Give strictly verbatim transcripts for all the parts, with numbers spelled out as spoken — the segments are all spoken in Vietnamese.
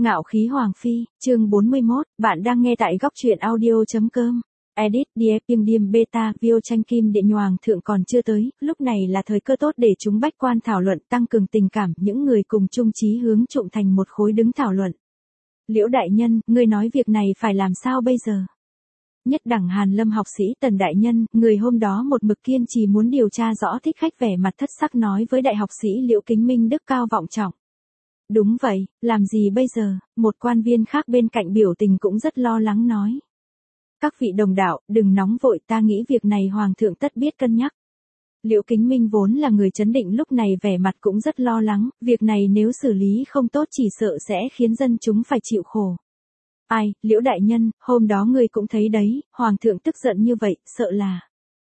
Ngạo khí Hoàng phi, chương bốn mươi mốt, bạn đang nghe tại góc truyện audio.com. Edit, Dieping Diem Beta, Vio tranh kim điện Hoàng thượng còn chưa tới, lúc này là thời cơ tốt để chúng bách quan thảo luận tăng cường tình cảm, những người cùng chung chí hướng trụng thành một khối đứng thảo luận. Liễu đại nhân, ngươi nói việc này phải làm sao bây giờ? Nhất đẳng Hàn Lâm học sĩ Tần đại nhân, người hôm đó một mực kiên trì muốn điều tra rõ thích khách vẻ mặt thất sắc nói với đại học sĩ Liễu Kính Minh đức cao vọng trọng. Đúng vậy, làm gì bây giờ? Một quan viên khác bên cạnh biểu tình cũng rất lo lắng nói. Các vị đồng đạo, đừng nóng vội, ta nghĩ việc này Hoàng thượng tất biết cân nhắc. Liễu Kính Minh vốn là người trấn định lúc này vẻ mặt cũng rất lo lắng, việc này nếu xử lý không tốt chỉ sợ sẽ khiến dân chúng phải chịu khổ. Ai, Liễu đại nhân, hôm đó ngươi cũng thấy đấy, Hoàng thượng tức giận như vậy, sợ là.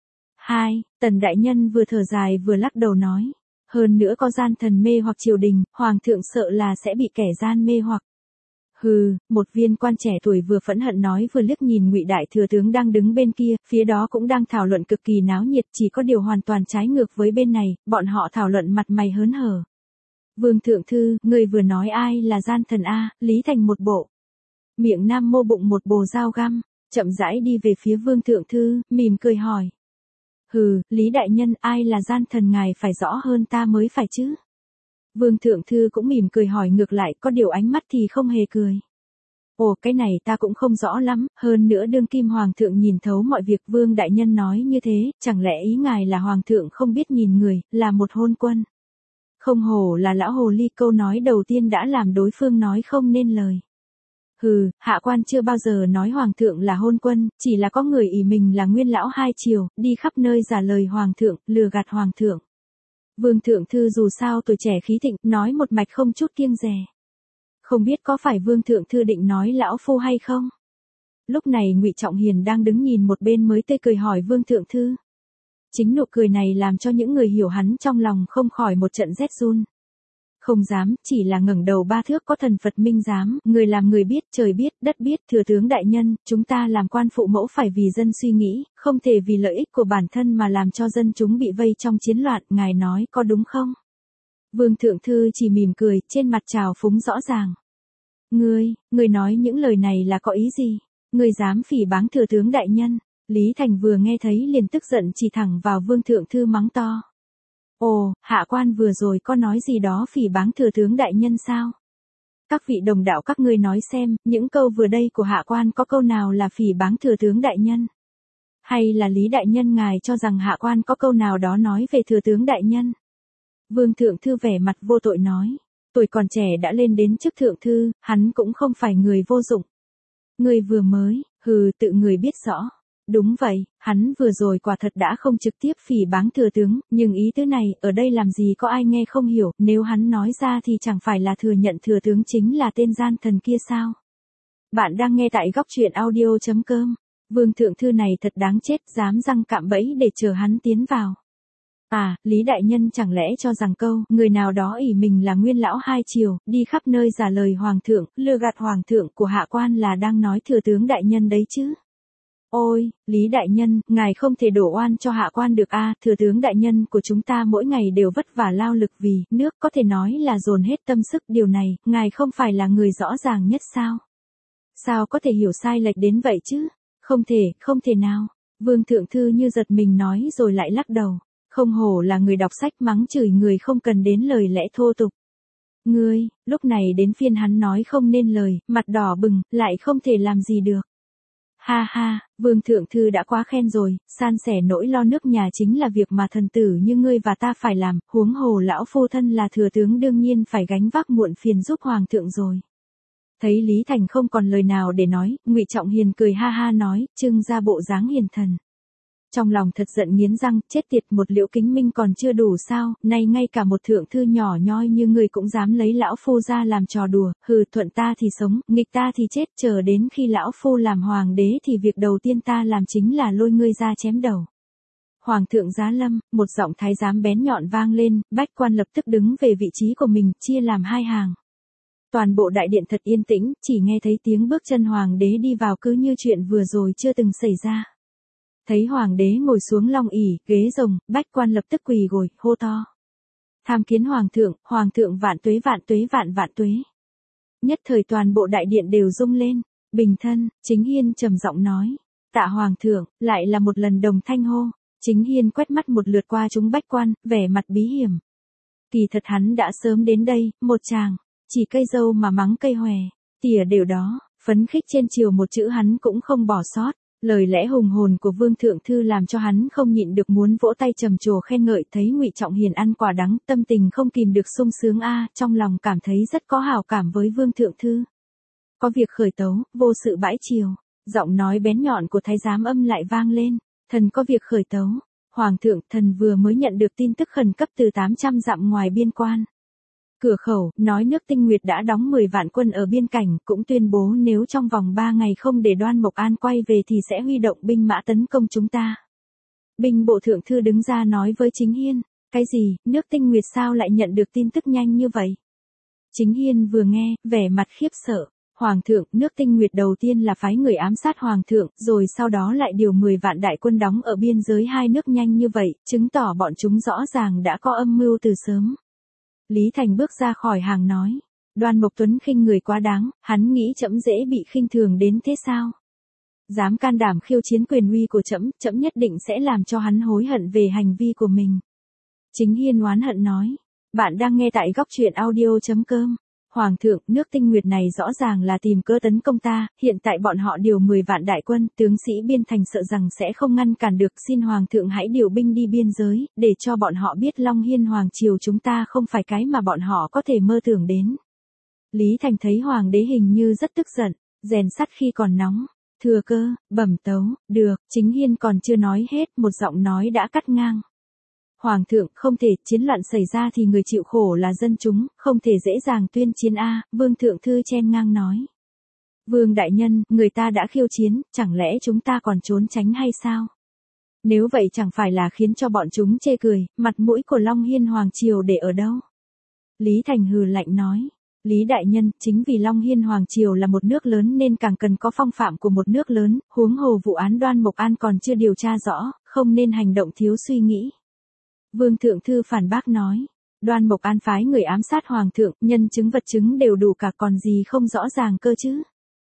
Hai, Tần đại nhân vừa thở dài vừa lắc đầu nói. Hơn nữa có gian thần mê hoặc triều đình, Hoàng thượng sợ là sẽ bị kẻ gian mê hoặc. Hừ, một viên quan trẻ tuổi vừa phẫn hận nói vừa liếc nhìn Ngụy đại thừa tướng đang đứng bên kia, phía đó cũng đang thảo luận cực kỳ náo nhiệt, chỉ có điều hoàn toàn trái ngược với bên này, bọn họ thảo luận mặt mày hớn hở. Vương thượng thư, người vừa nói ai là gian thần a? Lý Thành một bộ miệng nam mô bụng một bồ dao găm, chậm rãi đi về phía Vương thượng thư, mỉm cười hỏi. Hừ, Lý đại nhân, ai là gian thần ngài phải rõ hơn ta mới phải chứ? Vương thượng thư cũng mỉm cười hỏi ngược lại, có điều ánh mắt thì không hề cười. Ồ, cái này ta cũng không rõ lắm, hơn nữa đương kim hoàng thượng nhìn thấu mọi việc, Vương đại nhân nói như thế, chẳng lẽ ý ngài là hoàng thượng không biết nhìn người, là một hôn quân? Không hổ là lão hồ ly, câu nói đầu tiên đã làm đối phương nói không nên lời. Hừ, hạ quan chưa bao giờ nói hoàng thượng là hôn quân, chỉ là có người ỷ mình là nguyên lão hai triều, đi khắp nơi giả lời hoàng thượng, lừa gạt hoàng thượng. Vương thượng thư dù sao tuổi trẻ khí thịnh, nói một mạch không chút kiêng dè. Không biết có phải Vương thượng thư định nói lão phu hay không? Lúc này Ngụy Trọng Hiền đang đứng nhìn một bên mới tươi cười hỏi Vương thượng thư. Chính nụ cười này làm cho những người hiểu hắn trong lòng không khỏi một trận rét run. Không dám, chỉ là ngẩng đầu ba thước có thần Phật minh giám, người làm người biết, trời biết, đất biết, thừa tướng đại nhân, chúng ta làm quan phụ mẫu phải vì dân suy nghĩ, không thể vì lợi ích của bản thân mà làm cho dân chúng bị vây trong chiến loạn, ngài nói có đúng không? Vương thượng thư chỉ mỉm cười, trên mặt trào phúng rõ ràng. Ngươi, ngươi nói những lời này là có ý gì? Ngươi dám phỉ báng thừa tướng đại nhân? Lý Thành vừa nghe thấy liền tức giận chỉ thẳng vào Vương thượng thư mắng to. Ồ, hạ quan vừa rồi có nói gì đó phỉ báng thừa tướng đại nhân sao? Các vị đồng đạo các ngươi nói xem, những câu vừa đây của hạ quan có câu nào là phỉ báng thừa tướng đại nhân? Hay là Lý đại nhân ngài cho rằng hạ quan có câu nào đó nói về thừa tướng đại nhân? Vương thượng thư vẻ mặt vô tội nói, tuổi còn trẻ đã lên đến chức thượng thư, hắn cũng không phải người vô dụng. Người vừa mới, hừ, tự người biết rõ. Đúng vậy, hắn vừa rồi quả thật đã không trực tiếp phỉ báng thừa tướng, nhưng ý tứ này, ở đây làm gì có ai nghe không hiểu, nếu hắn nói ra thì chẳng phải là thừa nhận thừa tướng chính là tên gian thần kia sao? Bạn đang nghe tại góc truyện audio.com, Vương thượng thư này thật đáng chết, dám răng cạm bẫy để chờ hắn tiến vào. À, Lý đại nhân chẳng lẽ cho rằng câu, người nào đó ỷ mình là nguyên lão hai triều, đi khắp nơi giả lời hoàng thượng, lừa gạt hoàng thượng của hạ quan là đang nói thừa tướng đại nhân đấy chứ? Ôi, Lý đại nhân, ngài không thể đổ oan cho hạ quan được a, à, thừa tướng đại nhân của chúng ta mỗi ngày đều vất vả lao lực vì nước, có thể nói là dồn hết tâm sức, điều này, ngài không phải là người rõ ràng nhất sao? Sao có thể hiểu sai lệch đến vậy chứ? Không thể, không thể nào. Vương thượng thư như giật mình nói rồi lại lắc đầu. Không hổ là người đọc sách, mắng chửi người không cần đến lời lẽ thô tục. Ngươi, lúc này đến phiên hắn nói không nên lời, mặt đỏ bừng, lại không thể làm gì được. Ha ha, Vương thượng thư đã quá khen rồi, san sẻ nỗi lo nước nhà chính là việc mà thần tử như ngươi và ta phải làm, huống hồ lão phu thân là thừa tướng đương nhiên phải gánh vác muộn phiền giúp hoàng thượng rồi. Thấy Lý Thành không còn lời nào để nói, Ngụy Trọng Hiền cười ha ha nói, trưng ra bộ dáng hiền thần. Trong lòng thật giận nghiến răng, chết tiệt, một Liễu Kính Minh còn chưa đủ sao, nay ngay cả một thượng thư nhỏ nhoi như người cũng dám lấy lão phu ra làm trò đùa, hừ, thuận ta thì sống, nghịch ta thì chết, chờ đến khi lão phu làm hoàng đế thì việc đầu tiên ta làm chính là lôi ngươi ra chém đầu. Hoàng thượng giá lâm, một giọng thái giám bén nhọn vang lên, bách quan lập tức đứng về vị trí của mình, chia làm hai hàng. Toàn bộ đại điện thật yên tĩnh, chỉ nghe thấy tiếng bước chân hoàng đế đi vào cứ như chuyện vừa rồi chưa từng xảy ra. Thấy hoàng đế ngồi xuống long ỷ, ghế rồng, bách quan lập tức quỳ gối, hô to. Tham kiến hoàng thượng, hoàng thượng vạn tuế vạn tuế vạn vạn tuế. Nhất thời toàn bộ đại điện đều rung lên. Bình thân, Chính Hiên trầm giọng nói. Tạ hoàng thượng, lại là một lần đồng thanh hô. Chính Hiên quét mắt một lượt qua chúng bách quan, vẻ mặt bí hiểm. Kỳ thật hắn đã sớm đến đây, một chàng, chỉ cây dâu mà mắng cây hòe, tỉa đều đó, phấn khích trên chiều một chữ hắn cũng không bỏ sót. Lời lẽ hùng hồn của Vương Thượng Thư làm cho hắn không nhịn được muốn vỗ tay trầm trồ khen ngợi, thấy Ngụy Trọng Hiền ăn quả đắng, tâm tình không kìm được sung sướng a, trong lòng cảm thấy rất có hảo cảm với Vương Thượng Thư. Có việc khởi tấu, vô sự bãi triều, giọng nói bén nhọn của thái giám âm lại vang lên, thần có việc khởi tấu. Hoàng thượng, thần vừa mới nhận được tin tức khẩn cấp từ tám trăm dặm ngoài biên quan. Cửa khẩu, nói nước Tinh Nguyệt đã đóng mười vạn quân ở biên cảnh, cũng tuyên bố nếu trong vòng ba ngày không để Đoan Mộc An quay về thì sẽ huy động binh mã tấn công chúng ta. Binh bộ thượng thư đứng ra nói với Chính Hiên, cái gì, nước Tinh Nguyệt sao lại nhận được tin tức nhanh như vậy? Chính Hiên vừa nghe, vẻ mặt khiếp sợ. Hoàng thượng, nước Tinh Nguyệt đầu tiên là phái người ám sát Hoàng thượng, rồi sau đó lại điều mười vạn đại quân đóng ở biên giới hai nước nhanh như vậy, chứng tỏ bọn chúng rõ ràng đã có âm mưu từ sớm. Lý Thành bước ra khỏi hàng nói, Đoan Mộc Tuấn khinh người quá đáng, hắn nghĩ trẫm dễ bị khinh thường đến thế sao? Dám can đảm khiêu chiến quyền uy của trẫm, trẫm nhất định sẽ làm cho hắn hối hận về hành vi của mình. Chính Hiên oán hận nói, bạn đang nghe tại góc truyện audio chấm com. Hoàng thượng, nước Tinh Nguyệt này rõ ràng là tìm cớ tấn công ta, hiện tại bọn họ điều mười vạn đại quân, tướng sĩ biên thành sợ rằng sẽ không ngăn cản được, xin Hoàng thượng hãy điều binh đi biên giới, để cho bọn họ biết Long Hiên Hoàng triều chúng ta không phải cái mà bọn họ có thể mơ tưởng đến. Lý Thành thấy Hoàng đế hình như rất tức giận, rèn sắt khi còn nóng, thừa cơ, bẩm tấu, được, Chính Hiên còn chưa nói hết, một giọng nói đã cắt ngang. Hoàng thượng, không thể, chiến loạn xảy ra thì người chịu khổ là dân chúng, không thể dễ dàng tuyên chiến a, Vương Thượng Thư chen ngang nói. Vương đại nhân, người ta đã khiêu chiến, chẳng lẽ chúng ta còn trốn tránh hay sao? Nếu vậy chẳng phải là khiến cho bọn chúng chê cười, mặt mũi của Long Hiên Hoàng triều để ở đâu? Lý Thành hừ lạnh nói. Lý đại nhân, chính vì Long Hiên Hoàng triều là một nước lớn nên càng cần có phong phạm của một nước lớn, huống hồ vụ án Đoan Mộc An còn chưa điều tra rõ, không nên hành động thiếu suy nghĩ. Vương Thượng Thư phản bác nói, Đoan Mộc An phái người ám sát Hoàng thượng, nhân chứng vật chứng đều đủ cả, còn gì không rõ ràng cơ chứ.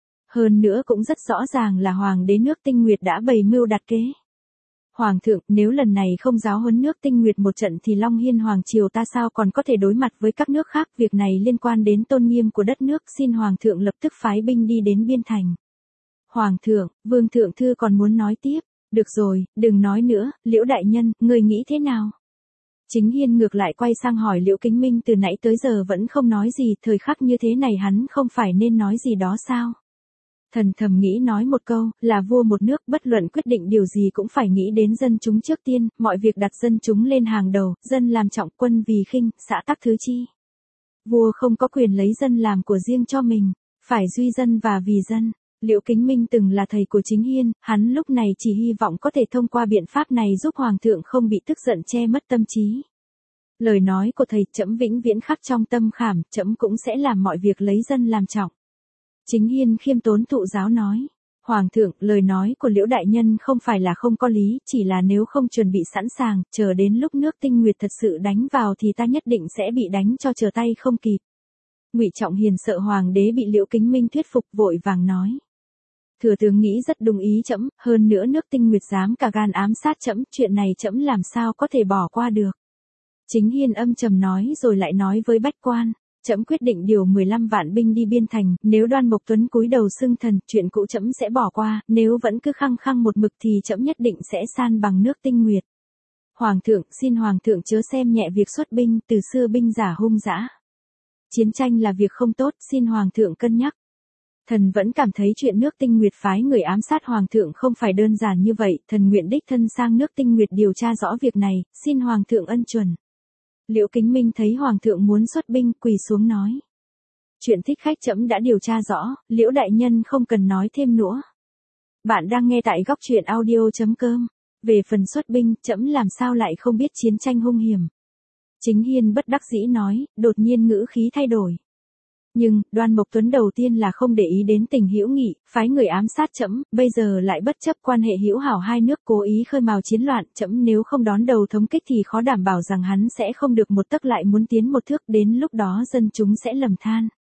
Hơn nữa cũng rất rõ ràng là Hoàng đế nước Tinh Nguyệt đã bày mưu đặt kế. Hoàng thượng, nếu lần này không giáo huấn nước Tinh Nguyệt một trận thì Long Hiên Hoàng triều ta sao còn có thể đối mặt với các nước khác, việc này liên quan đến tôn nghiêm của đất nước, xin Hoàng thượng lập tức phái binh đi đến biên thành. Hoàng thượng, Vương Thượng Thư còn muốn nói tiếp, được rồi, đừng nói nữa, Liễu đại nhân, người nghĩ thế nào? Chính Hiên ngược lại quay sang hỏi Liễu Kính Minh từ nãy tới giờ vẫn không nói gì, thời khắc như thế này hắn không phải nên nói gì đó sao? Thần thầm nghĩ nói một câu, là vua một nước, bất luận quyết định điều gì cũng phải nghĩ đến dân chúng trước tiên, mọi việc đặt dân chúng lên hàng đầu, dân làm trọng, quân vì khinh, xã tắc thứ chi. Vua không có quyền lấy dân làm của riêng cho mình, phải duy dân và vì dân. Liễu Kính Minh từng là thầy của Chính Hiên, hắn lúc này chỉ hy vọng có thể thông qua biện pháp này giúp Hoàng thượng không bị tức giận che mất tâm trí. Lời nói của thầy trẫm vĩnh viễn khắc trong tâm khảm, trẫm cũng sẽ làm mọi việc lấy dân làm trọng. Chính Hiên khiêm tốn thụ giáo nói, Hoàng thượng, lời nói của Liễu đại nhân không phải là không có lý, chỉ là nếu không chuẩn bị sẵn sàng, chờ đến lúc nước Tinh Nguyệt thật sự đánh vào thì ta nhất định sẽ bị đánh cho trở tay không kịp. Ngụy Trọng Hiền sợ Hoàng đế bị Liễu Kính Minh thuyết phục, vội vàng nói. Thừa tướng nghĩ rất đúng ý trẫm, hơn nữa nước Tinh Nguyệt dám cả gan ám sát trẫm, chuyện này trẫm làm sao có thể bỏ qua được. Chính Hiên âm trầm nói rồi lại nói với bách quan, trẫm quyết định điều mười lăm vạn binh đi biên thành, nếu Đoan Mộc Tuấn cúi đầu xưng thần, chuyện cũ trẫm sẽ bỏ qua, nếu vẫn cứ khăng khăng một mực thì trẫm nhất định sẽ san bằng nước Tinh Nguyệt. Hoàng thượng, xin Hoàng thượng chớ xem nhẹ việc xuất binh, từ xưa binh giả hung dã. Chiến tranh là việc không tốt, xin Hoàng thượng cân nhắc. Thần vẫn cảm thấy chuyện nước Tinh Nguyệt phái người ám sát Hoàng thượng không phải đơn giản như vậy, thần nguyện đích thân sang nước Tinh Nguyệt điều tra rõ việc này, xin Hoàng thượng ân chuẩn. Liễu Kính Minh thấy Hoàng thượng muốn xuất binh, quỳ xuống nói. Chuyện thích khách trẫm đã điều tra rõ, Liễu đại nhân không cần nói thêm nữa. Bạn đang nghe tại góc truyện audio chấm com. Về phần xuất binh, trẫm làm sao lại không biết chiến tranh hung hiểm. Chính Hiên bất đắc dĩ nói, đột nhiên ngữ khí thay đổi. Nhưng, Đoan Mộc Tuấn đầu tiên là không để ý đến tình hữu nghị, phái người ám sát trẫm, bây giờ lại bất chấp quan hệ hữu hảo hai nước cố ý khơi mào chiến loạn, trẫm nếu không đón đầu thống kích thì khó đảm bảo rằng hắn sẽ không được một tấc lại muốn tiến một thước, đến lúc đó dân chúng sẽ lầm than.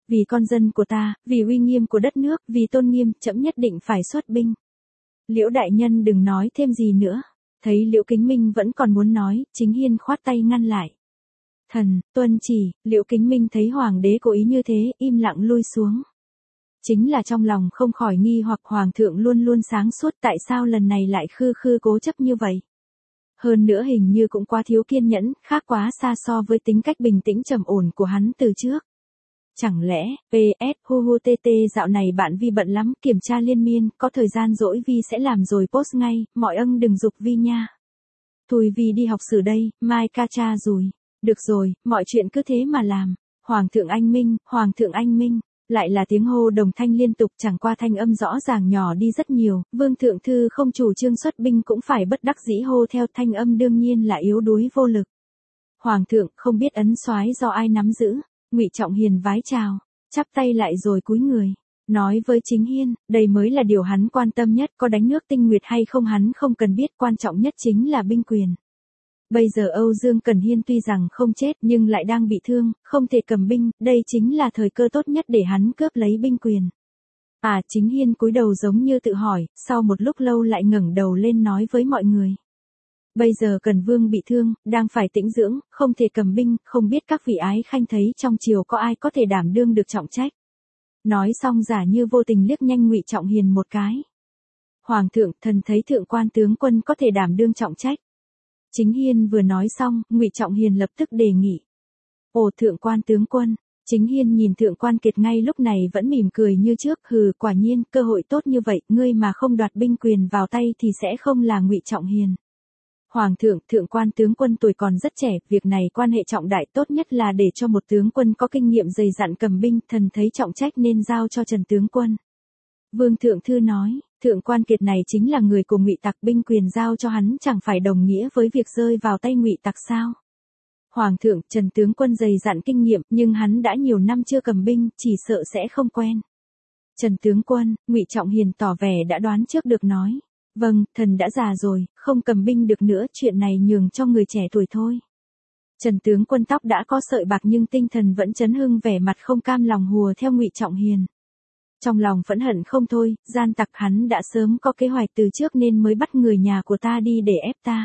Vì con dân của ta, vì uy nghiêm của đất nước, vì tôn nghiêm, trẫm nhất định phải xuất binh. Liễu đại nhân đừng nói thêm gì nữa. Thấy Liễu Kính Minh vẫn còn muốn nói, Chính Hiên khoát tay ngăn lại. Thần, tuân chỉ. Liễu Kính Minh thấy hoàng đế cố ý như thế, im lặng lui xuống. Chính là trong lòng không khỏi nghi hoặc hoàng thượng luôn luôn sáng suốt, tại sao lần này lại khư khư cố chấp như vậy. Hơn nữa hình như cũng quá thiếu kiên nhẫn, khác quá xa so với tính cách bình tĩnh trầm ổn của hắn từ trước. Chẳng lẽ, pê ét, hu hu tê tê dạo này bạn Vi bận lắm, kiểm tra liên miên, có thời gian rỗi Vi sẽ làm rồi post ngay, mọi ân đừng giục Vi nha. Thôi Vi đi học sử đây, mai ca cha rồi. Được rồi, mọi chuyện cứ thế mà làm. Hoàng thượng anh minh, hoàng thượng anh minh. Lại là tiếng hô đồng thanh liên tục, chẳng qua thanh âm rõ ràng nhỏ đi rất nhiều, Vương Thượng Thư không chủ trương xuất binh cũng phải bất đắc dĩ hô theo, thanh âm đương nhiên là yếu đuối vô lực. Hoàng thượng không biết ấn soái do ai nắm giữ. Ngụy Trọng Hiền vái chào, chắp tay lại rồi cúi người, nói với Chính Hiên, đây mới là điều hắn quan tâm nhất, có đánh nước Tinh Nguyệt hay không hắn không cần biết, quan trọng nhất chính là binh quyền. Bây giờ Âu Dương Cần Hiên tuy rằng không chết nhưng lại đang bị thương, không thể cầm binh, đây chính là thời cơ tốt nhất để hắn cướp lấy binh quyền. À, Chính Hiên cúi đầu giống như tự hỏi, sau một lúc lâu lại ngẩng đầu lên nói với mọi người. Bây giờ Cần Vương bị thương, đang phải tĩnh dưỡng, không thể cầm binh, không biết các vị ái khanh thấy trong triều có ai có thể đảm đương được trọng trách. Nói xong giả như vô tình liếc nhanh Ngụy Trọng Hiền một cái. Hoàng thượng, thần thấy thượng quan tướng quân có thể đảm đương trọng trách. Chính Hiên vừa nói xong, Ngụy Trọng Hiền lập tức đề nghị. Ồ, thượng quan tướng quân. Chính Hiên nhìn thượng quan Kiệt ngay lúc này vẫn mỉm cười như trước, hừ, quả nhiên, cơ hội tốt như vậy, ngươi mà không đoạt binh quyền vào tay thì sẽ không là Ngụy Trọng Hiền. Hoàng thượng, thượng quan tướng quân tuổi còn rất trẻ, việc này quan hệ trọng đại, tốt nhất là để cho một tướng quân có kinh nghiệm dày dặn cầm binh, thần thấy trọng trách nên giao cho Trần tướng quân. Vương Thượng Thư nói, thượng quan Kiệt này chính là người của Ngụy Tặc, binh quyền giao cho hắn chẳng phải đồng nghĩa với việc rơi vào tay Ngụy Tặc sao? Hoàng thượng, Trần tướng quân dày dặn kinh nghiệm, nhưng hắn đã nhiều năm chưa cầm binh, chỉ sợ sẽ không quen. Trần tướng quân, Ngụy Trọng Hiền tỏ vẻ đã đoán trước được nói. Vâng, thần đã già rồi, không cầm binh được nữa, chuyện này nhường cho người trẻ tuổi thôi. Trần tướng quân tóc đã có sợi bạc nhưng tinh thần vẫn chấn hưng, vẻ mặt không cam lòng hùa theo Ngụy Trọng Hiền. Trong lòng phẫn hận không thôi, gian tặc hắn đã sớm có kế hoạch từ trước nên mới bắt người nhà của ta đi để ép ta.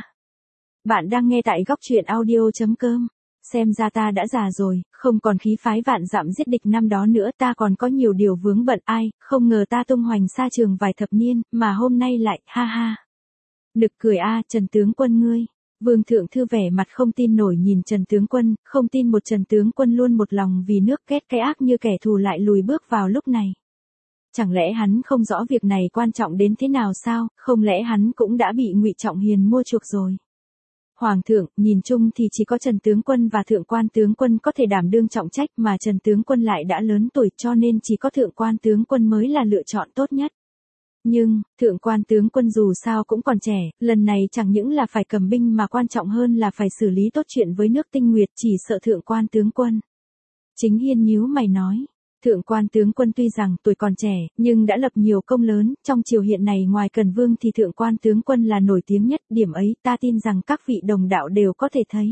Bạn đang nghe tại góc truyện audio chấm com. Xem ra ta đã già rồi, không còn khí phái vạn dặm giết địch năm đó nữa, ta còn có nhiều điều vướng bận, ai, không ngờ ta tung hoành xa trường vài thập niên, mà hôm nay lại, ha ha. Nực cười a, Trần tướng quân ngươi. Vương Thượng Thư vẻ mặt không tin nổi nhìn Trần tướng quân, không tin một Trần tướng quân luôn một lòng vì nước, ghét cái ác như kẻ thù lại lùi bước vào lúc này. Chẳng lẽ hắn không rõ việc này quan trọng đến thế nào sao, không lẽ hắn cũng đã bị Ngụy Trọng Hiền mua chuộc rồi. Hoàng thượng, nhìn chung thì chỉ có Trần tướng quân và thượng quan tướng quân có thể đảm đương trọng trách, mà Trần tướng quân lại đã lớn tuổi, cho nên chỉ có thượng quan tướng quân mới là lựa chọn tốt nhất. Nhưng, thượng quan tướng quân dù sao cũng còn trẻ, lần này chẳng những là phải cầm binh mà quan trọng hơn là phải xử lý tốt chuyện với nước Tinh Nguyệt, chỉ sợ thượng quan tướng quân. Chính Hiên nhíu mày nói. Thượng quan tướng quân tuy rằng tuổi còn trẻ, nhưng đã lập nhiều công lớn, trong triều hiện này ngoài Cần Vương thì thượng quan tướng quân là nổi tiếng nhất, điểm ấy ta tin rằng các vị đồng đạo đều có thể thấy.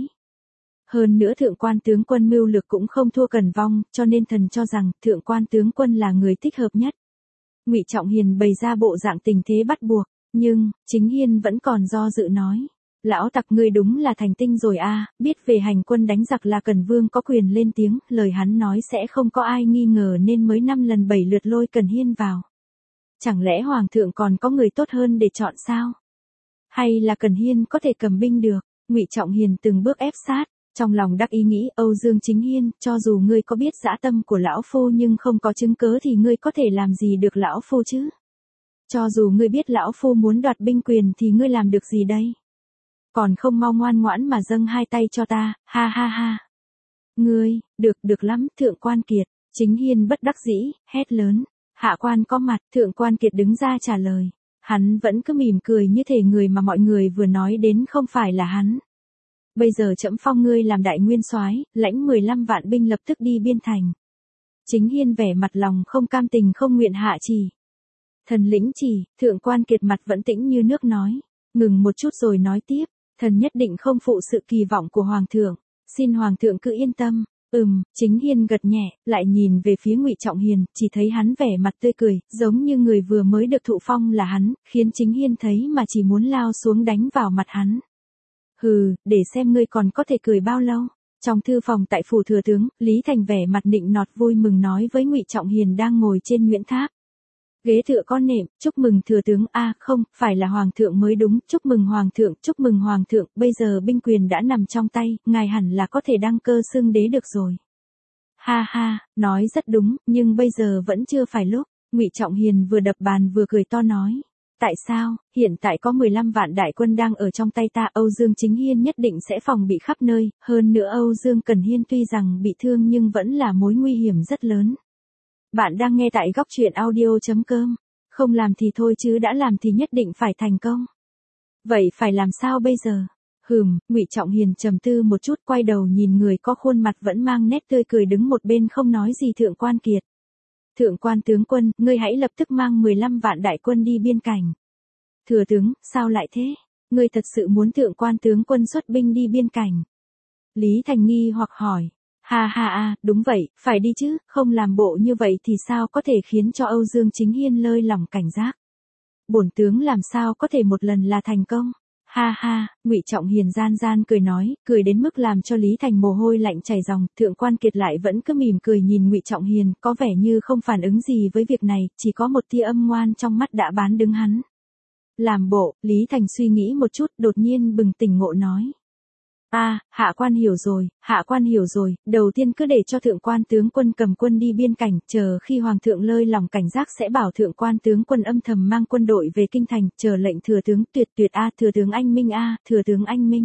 Hơn nữa thượng quan tướng quân mưu lược cũng không thua Cần Vong, cho nên thần cho rằng thượng quan tướng quân là người thích hợp nhất. Ngụy Trọng Hiền bày ra bộ dạng tình thế bắt buộc, nhưng, Chính Hiên vẫn còn do dự nói. Lão tặc ngươi đúng là thành tinh rồi a, biết về hành quân đánh giặc là Cần Vương có quyền lên tiếng, lời hắn nói sẽ không có ai nghi ngờ nên mới năm lần bảy lượt lôi Cần Hiên vào. Chẳng lẽ Hoàng thượng còn có người tốt hơn để chọn sao? Hay là Cần Hiên có thể cầm binh được? Ngụy Trọng Hiền từng bước ép sát, trong lòng đắc ý nghĩ, Âu Dương Chính Hiên, cho dù ngươi có biết dã tâm của lão phu nhưng không có chứng cớ thì ngươi có thể làm gì được lão phu chứ? Cho dù ngươi biết lão phu muốn đoạt binh quyền thì ngươi làm được gì đây? Còn không mau ngoan ngoãn mà dâng hai tay cho ta, ha ha ha. Ngươi, được, được lắm, thượng quan Kiệt. Chính Hiên bất đắc dĩ, hét lớn. Hạ quan có mặt, thượng quan Kiệt đứng ra trả lời. Hắn vẫn cứ mỉm cười như thể người mà mọi người vừa nói đến không phải là hắn. Bây giờ trẫm phong ngươi làm đại nguyên soái, lãnh mười lăm vạn binh lập tức đi biên thành. Chính Hiên vẻ mặt lòng không cam tình không nguyện hạ chỉ. Thần lĩnh chỉ, thượng quan Kiệt mặt vẫn tĩnh như nước nói. Ngừng một chút rồi nói tiếp. Thần nhất định không phụ sự kỳ vọng của Hoàng thượng, xin Hoàng thượng cứ yên tâm, Ừm, Chính Hiên gật nhẹ, lại nhìn về phía Ngụy Trọng Hiền, chỉ thấy hắn vẻ mặt tươi cười, giống như người vừa mới được thụ phong là hắn, khiến Chính Hiên thấy mà chỉ muốn lao xuống đánh vào mặt hắn. Hừ, để xem ngươi còn có thể cười bao lâu. Trong thư phòng tại phủ thừa tướng, Lý Thành vẻ mặt nịnh nọt vui mừng nói với Ngụy Trọng Hiền đang ngồi trên Nguyễn Tháp. Ghế tựa có nệm, chúc mừng thừa tướng, a không, phải là hoàng thượng mới đúng, chúc mừng hoàng thượng, chúc mừng hoàng thượng, bây giờ binh quyền đã nằm trong tay, ngài hẳn là có thể đăng cơ xưng đế được rồi. Ha ha, nói rất đúng, nhưng bây giờ vẫn chưa phải lúc. Ngụy Trọng Hiền vừa đập bàn vừa cười to nói. Tại sao, hiện tại có mười lăm vạn đại quân đang ở trong tay ta, Âu Dương Chính Hiên nhất định sẽ phòng bị khắp nơi, hơn nữa Âu Dương Cần Hiên tuy rằng bị thương nhưng vẫn là mối nguy hiểm rất lớn. Bạn đang nghe tại góc truyện audio chấm com. Không làm thì thôi chứ đã làm thì nhất định phải thành công. Vậy phải làm sao bây giờ? Hừm, Ngụy Trọng Hiền trầm tư một chút, quay đầu nhìn người có khuôn mặt vẫn mang nét tươi cười đứng một bên không nói gì Thượng Quan Kiệt. Thượng quan tướng quân, ngươi hãy lập tức mang mười lăm vạn đại quân đi biên cảnh. Thừa tướng, sao lại thế? Ngươi thật sự muốn thượng quan tướng quân xuất binh đi biên cảnh? Lý Thành nghi hoặc hỏi. Ha ha a, đúng vậy, phải đi chứ, không làm bộ như vậy thì sao có thể khiến cho Âu Dương Chính Hiên lơi lỏng cảnh giác. Bổn tướng làm sao có thể một lần là thành công. Ha ha, Ngụy Trọng Hiền gian gian cười nói, cười đến mức làm cho Lý Thành mồ hôi lạnh chảy ròng, Thượng Quan Kiệt lại vẫn cứ mỉm cười nhìn Ngụy Trọng Hiền, có vẻ như không phản ứng gì với việc này, chỉ có một tia âm ngoan trong mắt đã bán đứng hắn. Làm bộ, Lý Thành suy nghĩ một chút, đột nhiên bừng tỉnh ngộ nói. A, à, hạ quan hiểu rồi, hạ quan hiểu rồi, đầu tiên cứ để cho thượng quan tướng quân cầm quân đi biên cảnh, chờ khi hoàng thượng lơi lòng cảnh giác sẽ bảo thượng quan tướng quân âm thầm mang quân đội về kinh thành, chờ lệnh thừa tướng tuyệt tuyệt a, thừa tướng anh minh a, thừa tướng anh minh.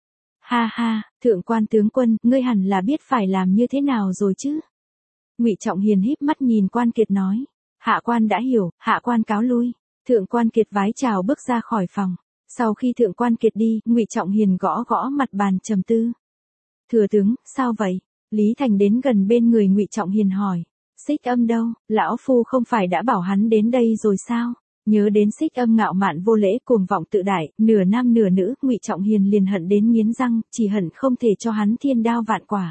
Ha ha, thượng quan tướng quân, ngươi hẳn là biết phải làm như thế nào rồi chứ? Ngụy Trọng Hiền híp mắt nhìn Quan Kiệt nói, hạ quan đã hiểu, hạ quan cáo lui. Thượng Quan Kiệt vái chào bước ra khỏi phòng. Sau khi Thượng Quan Kiệt đi, Ngụy Trọng Hiền gõ gõ mặt bàn trầm tư. Thừa tướng, sao vậy? Lý Thành đến gần bên người Ngụy Trọng Hiền hỏi. Xích Âm đâu, lão phu không phải đã bảo hắn đến đây rồi sao? Nhớ đến Xích Âm ngạo mạn vô lễ cuồng vọng tự đại, nửa nam nửa nữ, Ngụy Trọng Hiền liền hận đến nghiến răng, chỉ hận không thể cho hắn thiên đao vạn quả.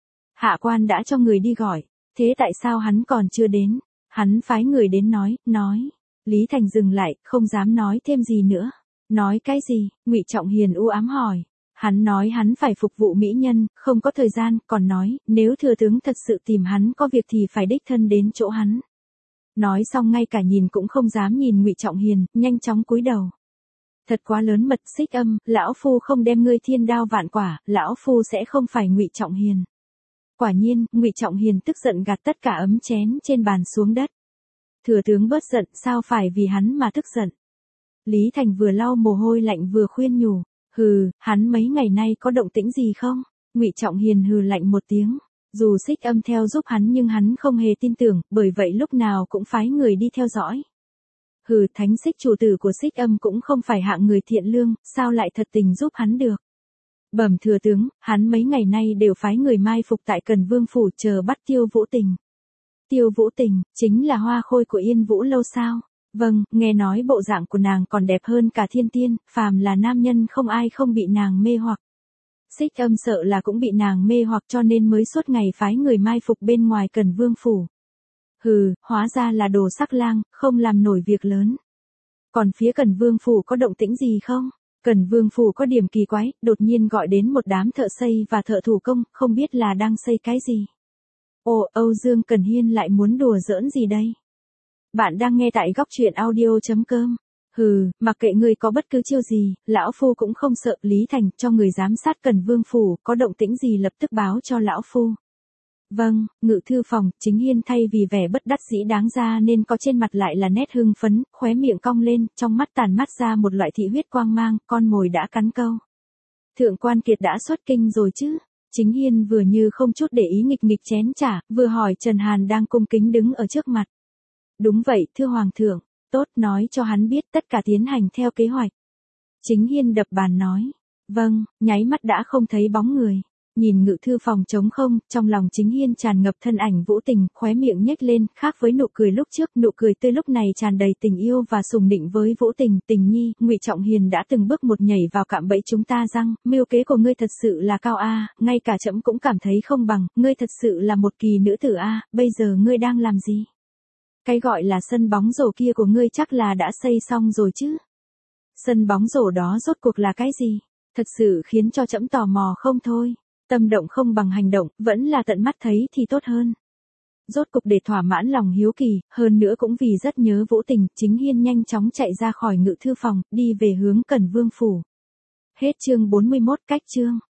Hạ quan đã cho người đi gọi, thế tại sao hắn còn chưa đến? Hắn phái người đến nói, nói. Lý Thành dừng lại, không dám nói thêm gì nữa. Nói cái gì? Ngụy Trọng Hiền u ám hỏi. Hắn nói hắn phải phục vụ mỹ nhân, không có thời gian, còn nói, nếu thừa tướng thật sự tìm hắn có việc thì phải đích thân đến chỗ hắn. Nói xong ngay cả nhìn cũng không dám nhìn Ngụy Trọng Hiền, nhanh chóng cúi đầu. Thật quá lớn mật. Xích Âm, lão phu không đem ngươi thiên đao vạn quả, lão phu sẽ không phải Ngụy Trọng Hiền. Quả nhiên, Ngụy Trọng Hiền tức giận gạt tất cả ấm chén trên bàn xuống đất. Thừa tướng bớt giận, sao phải vì hắn mà tức giận. Lý Thành vừa lau mồ hôi lạnh vừa khuyên nhủ, hừ, hắn mấy ngày nay có động tĩnh gì không? Ngụy Trọng Hiền hừ lạnh một tiếng, dù Xích Âm theo giúp hắn nhưng hắn không hề tin tưởng, bởi vậy lúc nào cũng phái người đi theo dõi. Hừ, Thánh Xích chủ tử của Xích Âm cũng không phải hạng người thiện lương, sao lại thật tình giúp hắn được? Bẩm thừa tướng, hắn mấy ngày nay đều phái người mai phục tại Cần Vương phủ chờ bắt Tiêu Vũ Tình. Tiêu Vũ Tình, chính là hoa khôi của Yên Vũ lâu sao? Vâng, nghe nói bộ dạng của nàng còn đẹp hơn cả thiên tiên, phàm là nam nhân không ai không bị nàng mê hoặc. Xích Âm sợ là cũng bị nàng mê hoặc cho nên mới suốt ngày phái người mai phục bên ngoài Cần Vương phủ. Hừ, hóa ra là đồ sắc lang, không làm nổi việc lớn. Còn phía Cần Vương phủ có động tĩnh gì không? Cần Vương phủ có điểm kỳ quái, đột nhiên gọi đến một đám thợ xây và thợ thủ công, không biết là đang xây cái gì. Ồ, Âu Dương Cần Hiên lại muốn đùa giỡn gì đây? Bạn đang nghe tại góc truyện audio chấm com. Hừ, mặc kệ ngươi có bất cứ chiêu gì, lão phu cũng không sợ. Lý Thành, cho người giám sát Cần Vương phủ, có động tĩnh gì lập tức báo cho lão phu. Vâng, ngự thư phòng, Chính Hiên thay vì vẻ bất đắc dĩ đáng ra nên có trên mặt lại là nét hưng phấn, khóe miệng cong lên, trong mắt tàn mắt ra một loại thị huyết quang mang, con mồi đã cắn câu. Thượng Quan Kiệt đã xuất kinh rồi chứ? Chính Hiên vừa như không chút để ý nghịch nghịch chén trà, vừa hỏi Trần Hàn đang cung kính đứng ở trước mặt. Đúng vậy, thưa Hoàng thượng, tốt, nói cho hắn biết tất cả tiến hành theo kế hoạch. Chính Hiên đập bàn nói. Vâng, nháy mắt đã không thấy bóng người. Nhìn ngự thư phòng trống không, trong lòng Chính Hiên tràn ngập thân ảnh Vũ Tình, khóe miệng nhếch lên, khác với nụ cười lúc trước, nụ cười tươi lúc này tràn đầy tình yêu và sùng nịnh với Vũ Tình. Tình nhi, Ngụy Trọng Hiền đã từng bước một nhảy vào cạm bẫy chúng ta răng, mưu kế của ngươi thật sự là cao a, ngay cả trẫm cũng cảm thấy không bằng, ngươi thật sự là một kỳ nữ tử a, bây giờ ngươi đang làm gì? Cái gọi là sân bóng rổ kia của ngươi chắc là đã xây xong rồi chứ? Sân bóng rổ đó rốt cuộc là cái gì? Thật sự khiến cho trẫm tò mò không thôi. Tâm động không bằng hành động, vẫn là tận mắt thấy thì tốt hơn. Rốt cục để thỏa mãn lòng hiếu kỳ, hơn nữa cũng vì rất nhớ Vũ Tình, Chính Hiên nhanh chóng chạy ra khỏi ngự thư phòng, đi về hướng Cẩn Vương phủ. Hết chương bốn mươi mốt, cách chương.